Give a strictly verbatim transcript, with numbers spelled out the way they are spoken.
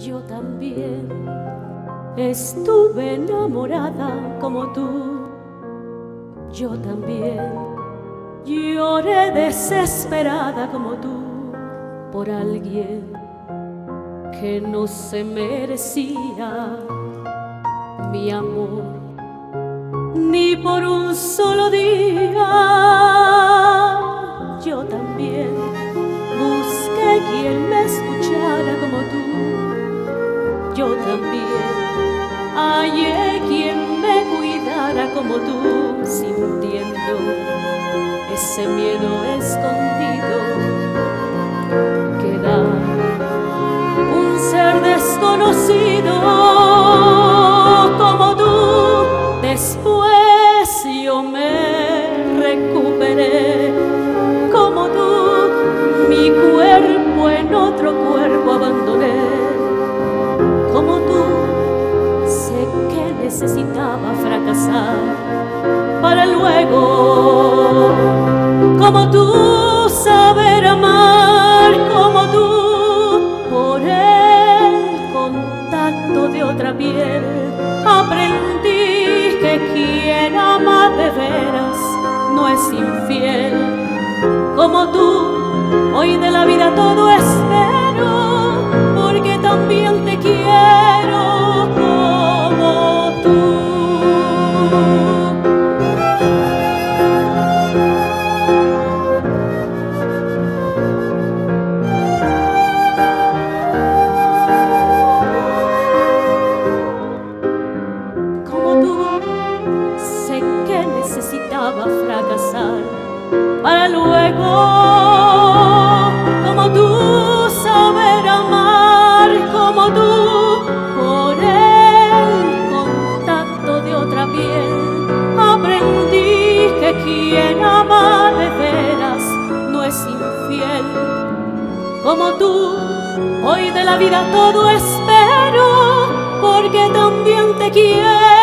Yo también estuve enamorada como tú. Yo también lloré desesperada como tú por alguien que no se merecía mi amor ni por un solo día. Yo también busqué quien me escuchara como tú. Yo también hallé quien me cuidara como tú, sintiendo ese miedo escondido que da un ser desconocido como tú. Después yo me recuperé como tú, mi cuerpo en otro cuerpo abandoné. Como tú, sé que necesitaba fracasar para luego, como tú, saber amar como tú. Por el contacto de otra piel aprendí que quien ama de veras no es infiel. Como tú, hoy de la vida todo espero, porque también te quiero como tú. Como tú, sé que necesitaba fracasar para luego, como tú, saber amar como tú. Por el contacto de otra piel aprendí que quien ama de veras no es infiel. Como tú, hoy de la vida todo espero, porque también te quiero.